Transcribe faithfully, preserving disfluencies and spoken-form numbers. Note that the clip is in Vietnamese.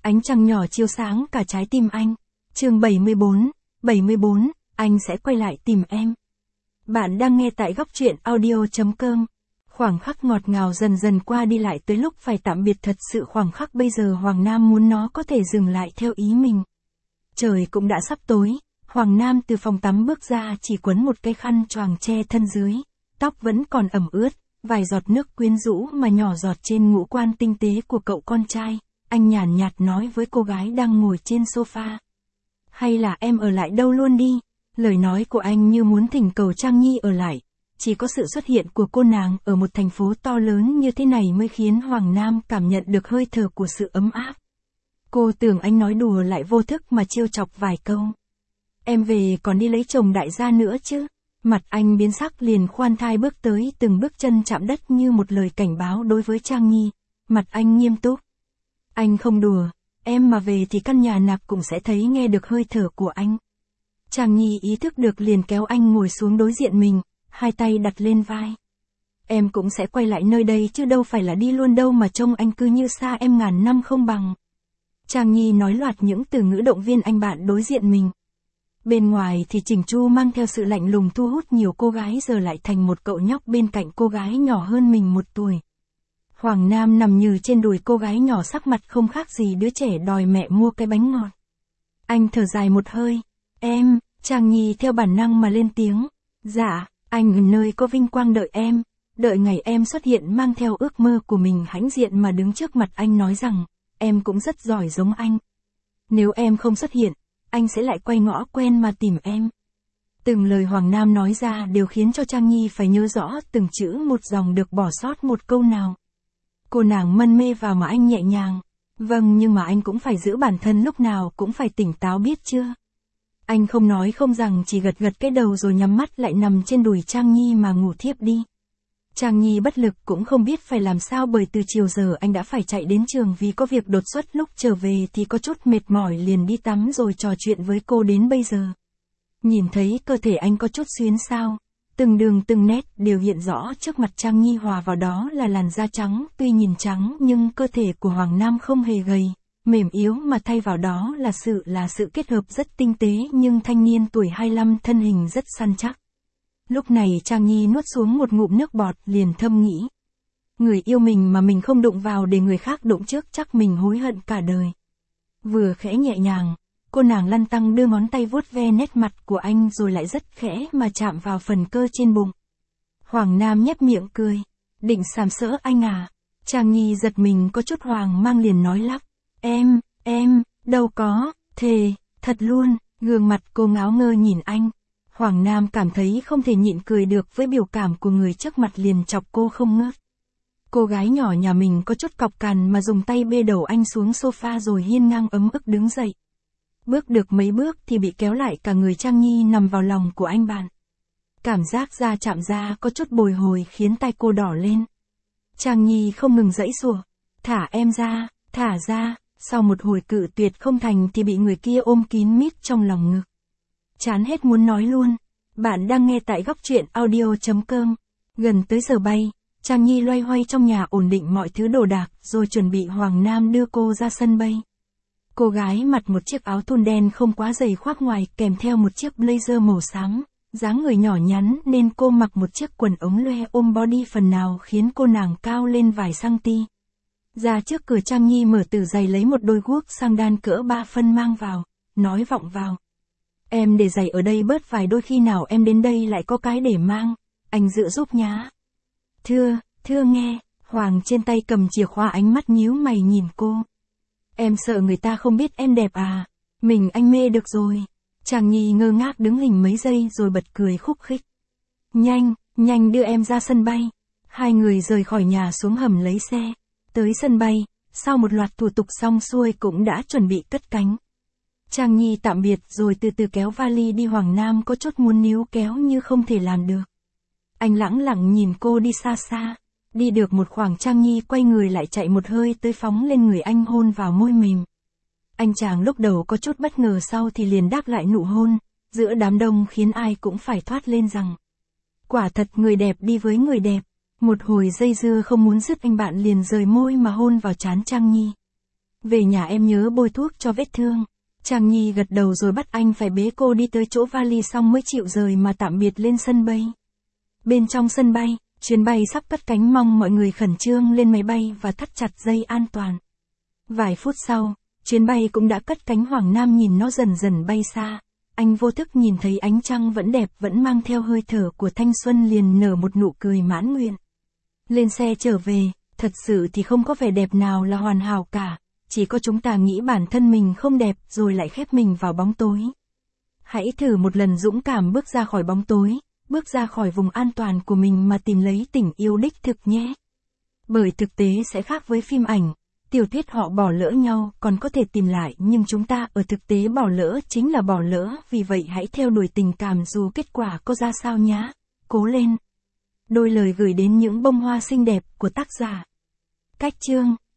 Ánh trăng nhỏ chiếu sáng cả trái tim anh. Chương bảy mươi bốn, bảy mươi bốn, anh sẽ quay lại tìm em. Bạn đang nghe tại góc truyện audio chấm com. Khoảng khắc ngọt ngào dần dần qua đi lại tới lúc phải tạm biệt thật sự khoảng khắc bây giờ Hoàng Nam muốn nó có thể dừng lại theo ý mình. Trời cũng đã sắp tối, Hoàng Nam từ phòng tắm bước ra chỉ quấn một cái khăn choàng che thân dưới, tóc vẫn còn ẩm ướt, vài giọt nước quyến rũ mà nhỏ giọt trên ngũ quan tinh tế của cậu con trai. Anh nhàn nhạt nói với cô gái đang ngồi trên sofa. Hay là em ở lại đâu luôn đi. Lời nói của anh như muốn thỉnh cầu Trang Nhi ở lại. Chỉ có sự xuất hiện của cô nàng ở một thành phố to lớn như thế này mới khiến Hoàng Nam cảm nhận được hơi thở của sự ấm áp. Cô tưởng anh nói đùa lại vô thức mà trêu chọc vài câu. Em về còn đi lấy chồng đại gia nữa chứ. Mặt anh biến sắc liền khoan thai bước tới từng bước chân chạm đất như một lời cảnh báo đối với Trang Nhi. Mặt anh nghiêm túc. Anh không đùa, em mà về thì căn nhà nạp cũng sẽ thấy nghe được hơi thở của anh. Trang Nhi ý thức được liền kéo anh ngồi xuống đối diện mình, hai tay đặt lên vai. Em cũng sẽ quay lại nơi đây chứ đâu phải là đi luôn đâu mà trông anh cứ như xa em ngàn năm không bằng. Trang Nhi nói loạt những từ ngữ động viên anh bạn đối diện mình. Bên ngoài thì chỉnh chu mang theo sự lạnh lùng thu hút nhiều cô gái giờ lại thành một cậu nhóc bên cạnh cô gái nhỏ hơn mình một tuổi. Hoàng Nam nằm như trên đùi cô gái nhỏ sắc mặt không khác gì đứa trẻ đòi mẹ mua cái bánh ngọt. Anh thở dài một hơi. Em, Trang Nhi theo bản năng mà lên tiếng. Dạ, anh ở nơi có vinh quang đợi em. Đợi ngày em xuất hiện mang theo ước mơ của mình hãnh diện mà đứng trước mặt anh nói rằng, em cũng rất giỏi giống anh. Nếu em không xuất hiện, anh sẽ lại quay ngõ quen mà tìm em. Từng lời Hoàng Nam nói ra đều khiến cho Trang Nhi phải nhớ rõ từng chữ một dòng được bỏ sót một câu nào. Cô nàng mân mê vào mà anh nhẹ nhàng. Vâng nhưng mà anh cũng phải giữ bản thân lúc nào cũng phải tỉnh táo biết chưa. Anh không nói không rằng chỉ gật gật cái đầu rồi nhắm mắt lại nằm trên đùi Trang Nhi mà ngủ thiếp đi. Trang Nhi bất lực cũng không biết phải làm sao bởi từ chiều giờ anh đã phải chạy đến trường vì có việc đột xuất lúc trở về thì có chút mệt mỏi liền đi tắm rồi trò chuyện với cô đến bây giờ. Nhìn thấy cơ thể anh có chút xuyến xao. Từng đường từng nét đều hiện rõ trước mặt Trang Nhi hòa vào đó là làn da trắng, tuy nhìn trắng nhưng cơ thể của Hoàng Nam không hề gầy, mềm yếu mà thay vào đó là sự là sự kết hợp rất tinh tế nhưng thanh niên tuổi hai mươi lăm thân hình rất săn chắc. Lúc này Trang Nhi nuốt xuống một ngụm nước bọt liền thầm nghĩ. Người yêu mình mà mình không đụng vào để người khác đụng trước chắc mình hối hận cả đời. Vừa khẽ nhẹ nhàng. Cô nàng lăn tăng đưa ngón tay vuốt ve nét mặt của anh rồi lại rất khẽ mà chạm vào phần cơ trên bụng. Hoàng Nam nhếch miệng cười. Định sàm sỡ anh à. Trang Nhi giật mình có chút hoang mang liền nói lắp. Em, em, đâu có, thề, thật luôn. Gương mặt cô ngáo ngơ nhìn anh. Hoàng Nam cảm thấy không thể nhịn cười được với biểu cảm của người trước mặt liền chọc cô không ngớt. Cô gái nhỏ nhà mình có chút cọc cằn mà dùng tay bê đầu anh xuống sofa rồi hiên ngang ấm ức đứng dậy. Bước được mấy bước thì bị kéo lại cả người Trang Nhi nằm vào lòng của anh bạn. Cảm giác da chạm da có chút bồi hồi khiến tay cô đỏ lên. Trang Nhi không ngừng giãy giụa. Thả em ra, thả ra. Sau một hồi cự tuyệt không thành thì bị người kia ôm kín mít trong lòng ngực. Chán hết muốn nói luôn. Bạn đang nghe tại góc truyện audio chấm com. Gần tới giờ bay, Trang Nhi loay hoay trong nhà ổn định mọi thứ đồ đạc rồi chuẩn bị Hoàng Nam đưa cô ra sân bay. Cô gái mặc một chiếc áo thun đen không quá dày khoác ngoài kèm theo một chiếc blazer màu xám, dáng người nhỏ nhắn nên cô mặc một chiếc quần ống loe ôm body phần nào khiến cô nàng cao lên vài cm. Ra trước cửa Trang Nhi mở từ giày lấy một đôi guốc sang đan cỡ ba phân mang vào, nói vọng vào. Em để giày ở đây bớt vài đôi khi nào em đến đây lại có cái để mang, anh giữ giúp nhá. Thưa, thưa nghe, Hoàng trên tay cầm chìa khóa ánh mắt nhíu mày nhìn cô. Em sợ người ta không biết em đẹp à, mình anh mê được rồi. Trang Nhi ngơ ngác đứng hình mấy giây rồi bật cười khúc khích. Nhanh, nhanh đưa em ra sân bay. Hai người rời khỏi nhà xuống hầm lấy xe. Tới sân bay, sau một loạt thủ tục xong xuôi cũng đã chuẩn bị cất cánh. Trang Nhi tạm biệt rồi từ từ kéo vali đi. Hoàng Nam có chút muốn níu kéo như không thể làm được. Anh lẳng lặng nhìn cô đi xa xa. Đi được một khoảng Trang Nhi quay người lại chạy một hơi tới phóng lên người anh hôn vào môi mềm. Anh chàng lúc đầu có chút bất ngờ sau thì liền đáp lại nụ hôn, giữa đám đông khiến ai cũng phải thoát lên rằng. Quả thật người đẹp đi với người đẹp. Một hồi dây dưa không muốn dứt anh bạn liền rời môi mà hôn vào trán Trang Nhi. Về nhà em nhớ bôi thuốc cho vết thương. Trang Nhi gật đầu rồi bắt anh phải bế cô đi tới chỗ vali xong mới chịu rời mà tạm biệt lên sân bay. Bên trong sân bay, chuyến bay sắp cất cánh, mong mọi người khẩn trương lên máy bay và thắt chặt dây an toàn. Vài phút sau, chuyến bay cũng đã cất cánh. Hoàng Nam nhìn nó dần dần bay xa. Anh vô thức nhìn thấy ánh trăng vẫn đẹp, vẫn mang theo hơi thở của thanh xuân, liền nở một nụ cười mãn nguyện. Lên xe trở về, thật sự thì không có vẻ đẹp nào là hoàn hảo cả. Chỉ có chúng ta nghĩ bản thân mình không đẹp rồi lại khép mình vào bóng tối. Hãy thử một lần dũng cảm bước ra khỏi bóng tối, bước ra khỏi vùng an toàn của mình mà tìm lấy tình yêu đích thực nhé. Bởi thực tế sẽ khác với phim ảnh, tiểu thuyết họ bỏ lỡ nhau còn có thể tìm lại, nhưng chúng ta ở thực tế bỏ lỡ chính là bỏ lỡ. Vì vậy hãy theo đuổi tình cảm dù kết quả có ra sao nhá. Cố lên. Đôi lời gửi đến những bông hoa xinh đẹp của tác giả. Cách chương